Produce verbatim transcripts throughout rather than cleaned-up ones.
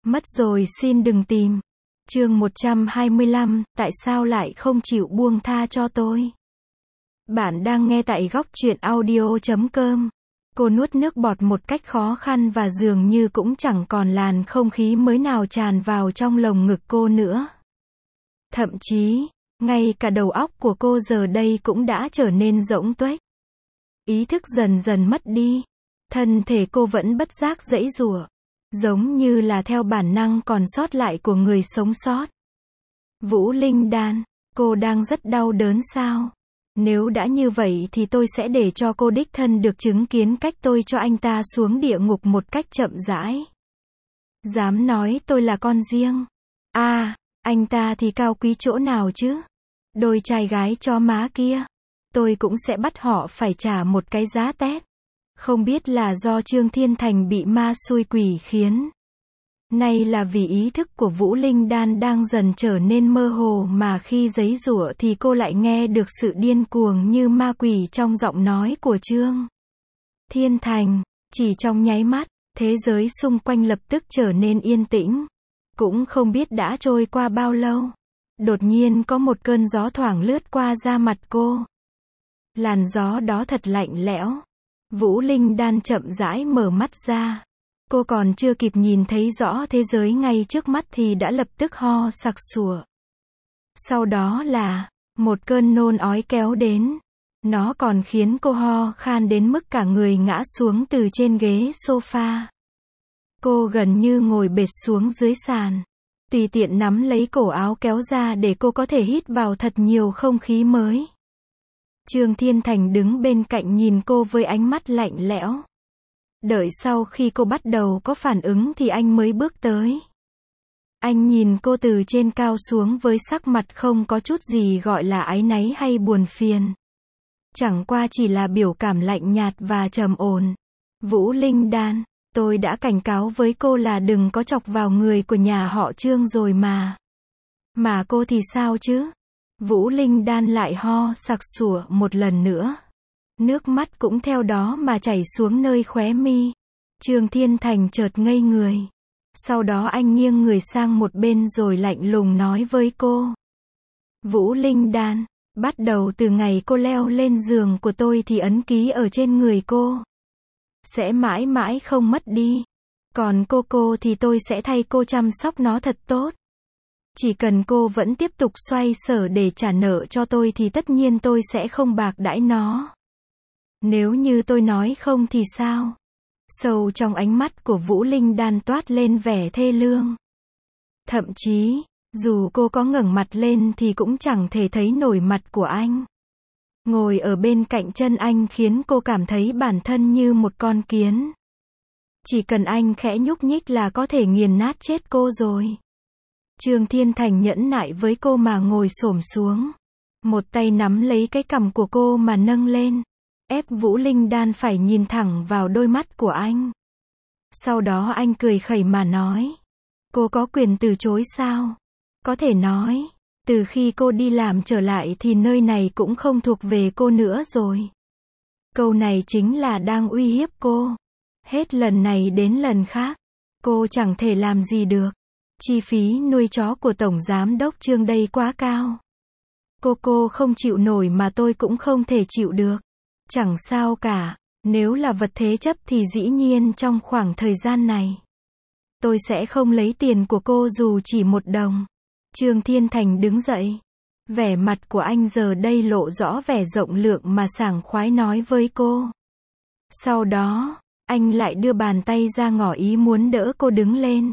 Mất rồi xin đừng tìm. Chương một trăm hai mươi lăm, tại sao lại không chịu buông tha cho tôi? Bạn đang nghe tại góc truyện audio chấm com. Cô nuốt nước bọt một cách khó khăn và dường như cũng chẳng còn làn không khí mới nào tràn vào trong lồng ngực cô nữa. Thậm chí, ngay cả đầu óc của cô giờ đây cũng đã trở nên rỗng tuếch. Ý thức dần dần mất đi. Thân thể cô vẫn bất giác giãy giụa, giống như là theo bản năng còn sót lại của người sống sót. Vũ Linh Đan, cô đang rất đau đớn sao? Nếu đã như vậy thì tôi sẽ để cho cô đích thân được chứng kiến cách tôi cho anh ta xuống địa ngục một cách chậm rãi. Dám nói tôi là con riêng. À, anh ta thì cao quý chỗ nào chứ? Đôi trai gái chó má kia. Tôi cũng sẽ bắt họ phải trả một cái giá tét. Không biết là do Trương Thiên Thành bị ma xui quỷ khiến. Nay là vì ý thức của Vũ Linh Đan đang dần trở nên mơ hồ mà khi giãy giụa thì cô lại nghe được sự điên cuồng như ma quỷ trong giọng nói của Trương Thiên Thành. Chỉ trong nháy mắt, thế giới xung quanh lập tức trở nên yên tĩnh. Cũng không biết đã trôi qua bao lâu. Đột nhiên có một cơn gió thoảng lướt qua da mặt cô. Làn gió đó thật lạnh lẽo. Vũ Linh Đan chậm rãi mở mắt ra. Cô còn chưa kịp nhìn thấy rõ thế giới ngay trước mắt thì đã lập tức ho sặc sụa. Sau đó là một cơn nôn ói kéo đến. Nó còn khiến cô ho khan đến mức cả người ngã xuống từ trên ghế sofa. Cô gần như ngồi bệt xuống dưới sàn. Tùy tiện nắm lấy cổ áo kéo ra để cô có thể hít vào thật nhiều không khí mới. Trương Thiên Thành đứng bên cạnh nhìn cô với ánh mắt lạnh lẽo. Đợi sau khi cô bắt đầu có phản ứng thì anh mới bước tới. Anh nhìn cô từ trên cao xuống với sắc mặt không có chút gì gọi là áy náy hay buồn phiền. Chẳng qua chỉ là biểu cảm lạnh nhạt và trầm ổn. Vũ Linh Đan, tôi đã cảnh cáo với cô là đừng có chọc vào người của nhà họ Trương rồi mà. Mà cô thì sao chứ? Vũ Linh Đan lại ho sặc sụa một lần nữa. Nước mắt cũng theo đó mà chảy xuống nơi khóe mi. Trương Thiên Thành chợt ngây người. Sau đó anh nghiêng người sang một bên rồi lạnh lùng nói với cô. Vũ Linh Đan, bắt đầu từ ngày cô leo lên giường của tôi thì ấn ký ở trên người cô sẽ mãi mãi không mất đi. Còn cô cô thì tôi sẽ thay cô chăm sóc nó thật tốt. Chỉ cần cô vẫn tiếp tục xoay sở để trả nợ cho tôi thì tất nhiên tôi sẽ không bạc đãi nó. Nếu như tôi nói không thì sao? Sâu trong ánh mắt của Vũ Linh Đan toát lên vẻ thê lương. Thậm chí, dù cô có ngẩng mặt lên thì cũng chẳng thể thấy nổi mặt của anh. Ngồi ở bên cạnh chân anh khiến cô cảm thấy bản thân như một con kiến. Chỉ cần anh khẽ nhúc nhích là có thể nghiền nát chết cô rồi. Trương Thiên Thành nhẫn nại với cô mà ngồi xổm xuống. Một tay nắm lấy cái cằm của cô mà nâng lên. Ép Vũ Linh Đan phải nhìn thẳng vào đôi mắt của anh. Sau đó anh cười khẩy mà nói. Cô có quyền từ chối sao? Có thể nói, từ khi cô đi làm trở lại thì nơi này cũng không thuộc về cô nữa rồi. Câu này chính là đang uy hiếp cô. Hết lần này đến lần khác, cô chẳng thể làm gì được. Chi phí nuôi chó của Tổng Giám đốc Trương đây quá cao. Cô cô không chịu nổi mà tôi cũng không thể chịu được. Chẳng sao cả, nếu là vật thế chấp thì dĩ nhiên trong khoảng thời gian này, tôi sẽ không lấy tiền của cô dù chỉ một đồng. Trương Thiên Thành đứng dậy. Vẻ mặt của anh giờ đây lộ rõ vẻ rộng lượng mà sảng khoái nói với cô. Sau đó, anh lại đưa bàn tay ra ngỏ ý muốn đỡ cô đứng lên.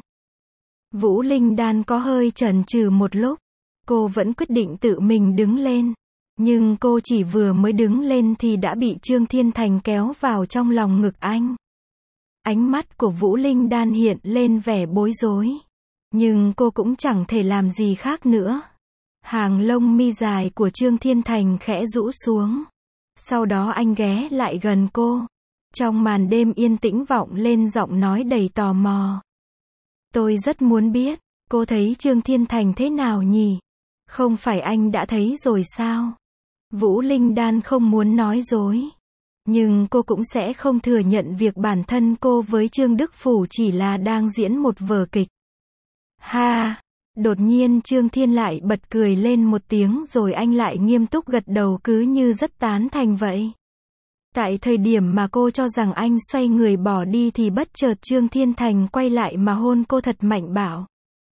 Vũ Linh Đan có hơi chần chừ một lúc. Cô vẫn quyết định tự mình đứng lên. Nhưng cô chỉ vừa mới đứng lên thì đã bị Trương Thiên Thành kéo vào trong lòng ngực anh. Ánh mắt của Vũ Linh Đan hiện lên vẻ bối rối. Nhưng cô cũng chẳng thể làm gì khác nữa. Hàng lông mi dài của Trương Thiên Thành khẽ rũ xuống. Sau đó anh ghé lại gần cô. Trong màn đêm yên tĩnh vọng lên giọng nói đầy tò mò. Tôi rất muốn biết, cô thấy Trương Thiên Thành thế nào nhỉ? Không phải anh đã thấy rồi sao? Vũ Linh Đan không muốn nói dối. Nhưng cô cũng sẽ không thừa nhận việc bản thân cô với Trương Đức Phủ chỉ là đang diễn một vở kịch. Ha! Đột nhiên Trương Thiên lại bật cười lên một tiếng rồi anh lại nghiêm túc gật đầu cứ như rất tán thành vậy. Tại thời điểm mà cô cho rằng anh xoay người bỏ đi thì bất chợt Trương Thiên Thành quay lại mà hôn cô thật mạnh bạo.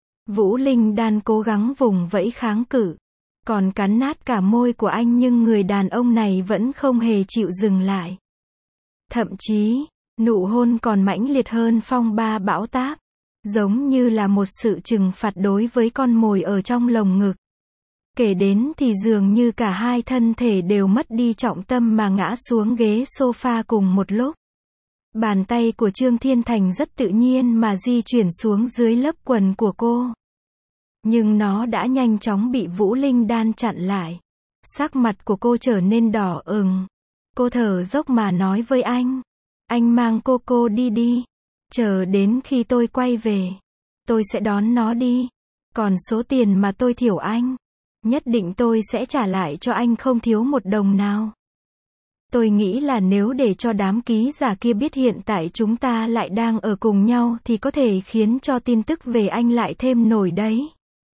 Vũ Linh Đan cố gắng vùng vẫy kháng cự, còn cắn nát cả môi của anh nhưng người đàn ông này vẫn không hề chịu dừng lại. Thậm chí, nụ hôn còn mãnh liệt hơn phong ba bão táp, giống như là một sự trừng phạt đối với con mồi ở trong lồng ngực. Kể đến thì dường như cả hai thân thể đều mất đi trọng tâm mà ngã xuống ghế sofa cùng một lúc. Bàn tay của Trương Thiên Thành rất tự nhiên mà di chuyển xuống dưới lớp quần của cô. Nhưng nó đã nhanh chóng bị Vũ Linh Đan chặn lại. Sắc mặt của cô trở nên đỏ ửng. Cô thở dốc mà nói với anh. Anh mang cô cô đi đi. Chờ đến khi tôi quay về, tôi sẽ đón nó đi. Còn số tiền mà tôi thiểu anh, nhất định tôi sẽ trả lại cho anh không thiếu một đồng nào. Tôi nghĩ là nếu để cho đám ký giả kia biết hiện tại chúng ta lại đang ở cùng nhau thì có thể khiến cho tin tức về anh lại thêm nổi đấy.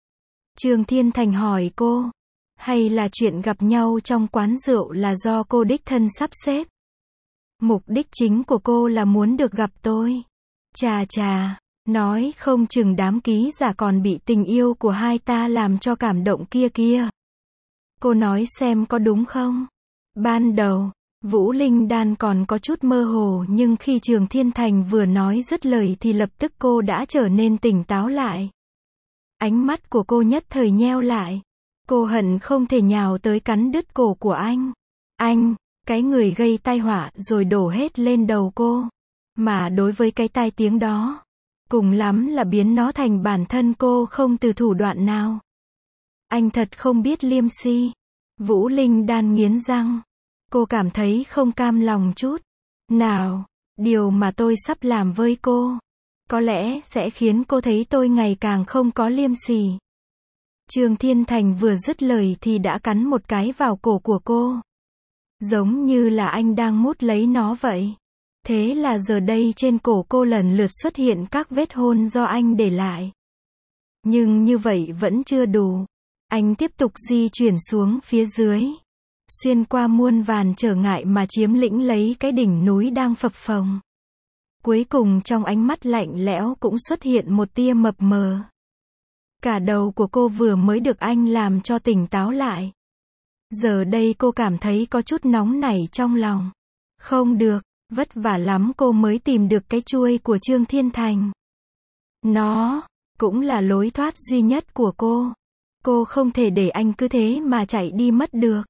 Trương Thiên Thành hỏi cô, hay là chuyện gặp nhau trong quán rượu là do cô đích thân sắp xếp? Mục đích chính của cô là muốn được gặp tôi. Chà chà, nói không chừng đám ký giả còn bị tình yêu của hai ta làm cho cảm động kia kia. Cô nói xem có đúng không? Ban đầu, Vũ Linh Đan còn có chút mơ hồ nhưng khi Trương Thiên Thành vừa nói dứt lời thì lập tức cô đã trở nên tỉnh táo lại. Ánh mắt của cô nhất thời nheo lại. Cô hận không thể nhào tới cắn đứt cổ của anh. Anh, cái người gây tai họa rồi đổ hết lên đầu cô. Mà đối với cái tai tiếng đó, cùng lắm là biến nó thành bản thân cô không từ thủ đoạn nào. Anh thật không biết liêm si. Vũ Linh Đan nghiến răng. Cô cảm thấy không cam lòng chút nào. Điều mà tôi sắp làm với cô, có lẽ sẽ khiến cô thấy tôi ngày càng không có liêm sỉ. Trương Thiên Thành vừa dứt lời thì đã cắn một cái vào cổ của cô. Giống như là anh đang mút lấy nó vậy. Thế là giờ đây trên cổ cô lần lượt xuất hiện các vết hôn do anh để lại. Nhưng như vậy vẫn chưa đủ. Anh tiếp tục di chuyển xuống phía dưới, xuyên qua muôn vàn trở ngại mà chiếm lĩnh lấy cái đỉnh núi đang phập phồng. Cuối cùng trong ánh mắt lạnh lẽo cũng xuất hiện một tia mập mờ. Cả đầu của cô vừa mới được anh làm cho tỉnh táo lại. Giờ đây cô cảm thấy có chút nóng nảy trong lòng. Không được, vất vả lắm cô mới tìm được cái chuôi của Trương Thiên Thành. Nó cũng là lối thoát duy nhất của cô. Cô không thể để anh cứ thế mà chạy đi mất được.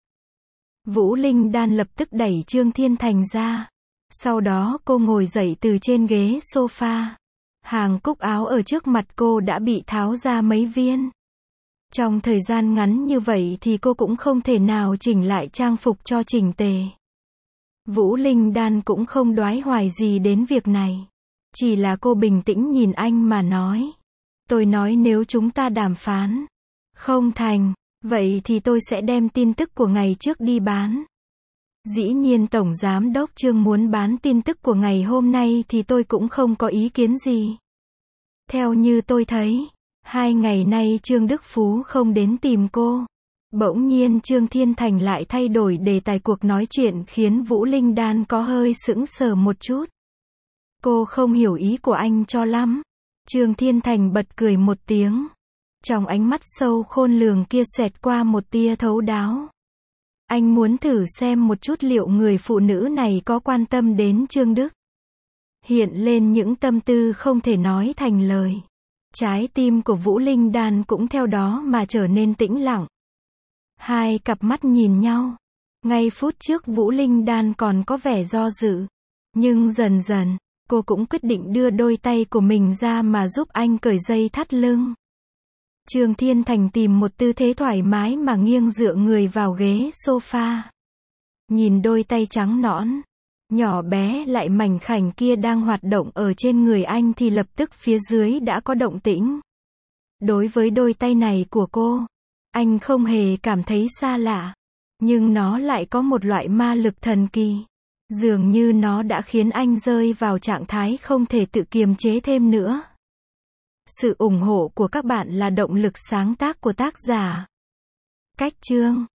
Vũ Linh Đan lập tức đẩy Trương Thiên Thành ra. Sau đó cô ngồi dậy từ trên ghế sofa. Hàng cúc áo ở trước mặt cô đã bị tháo ra mấy viên. Trong thời gian ngắn như vậy thì cô cũng không thể nào chỉnh lại trang phục cho chỉnh tề. Vũ Linh Đan cũng không đoái hoài gì đến việc này. Chỉ là cô bình tĩnh nhìn anh mà nói. Tôi nói nếu chúng ta đàm phán không thành, vậy thì tôi sẽ đem tin tức của ngày trước đi bán. Dĩ nhiên Tổng Giám đốc Trương muốn bán tin tức của ngày hôm nay thì tôi cũng không có ý kiến gì. Theo như tôi thấy, hai ngày nay Trương Đức Phú không đến tìm cô. Bỗng nhiên Trương Thiên Thành lại thay đổi đề tài cuộc nói chuyện khiến Vũ Linh Đan có hơi sững sờ một chút. Cô không hiểu ý của anh cho lắm. Trương Thiên Thành bật cười một tiếng. Trong ánh mắt sâu khôn lường kia xẹt qua một tia thấu đáo. Anh muốn thử xem một chút liệu người phụ nữ này có quan tâm đến Trương Đức. Hiện lên những tâm tư không thể nói thành lời. Trái tim của Vũ Linh Đan cũng theo đó mà trở nên tĩnh lặng. Hai cặp mắt nhìn nhau. Ngay phút trước Vũ Linh Đan còn có vẻ do dự. Nhưng dần dần, cô cũng quyết định đưa đôi tay của mình ra mà giúp anh cởi dây thắt lưng. Trương Thiên Thành tìm một tư thế thoải mái mà nghiêng dựa người vào ghế sofa. Nhìn đôi tay trắng nõn, nhỏ bé lại mảnh khảnh kia đang hoạt động ở trên người anh thì lập tức phía dưới đã có động tĩnh. Đối với đôi tay này của cô, anh không hề cảm thấy xa lạ. Nhưng nó lại có một loại ma lực thần kỳ. Dường như nó đã khiến anh rơi vào trạng thái không thể tự kiềm chế thêm nữa. Sự ủng hộ của các bạn là động lực sáng tác của tác giả. Cách chương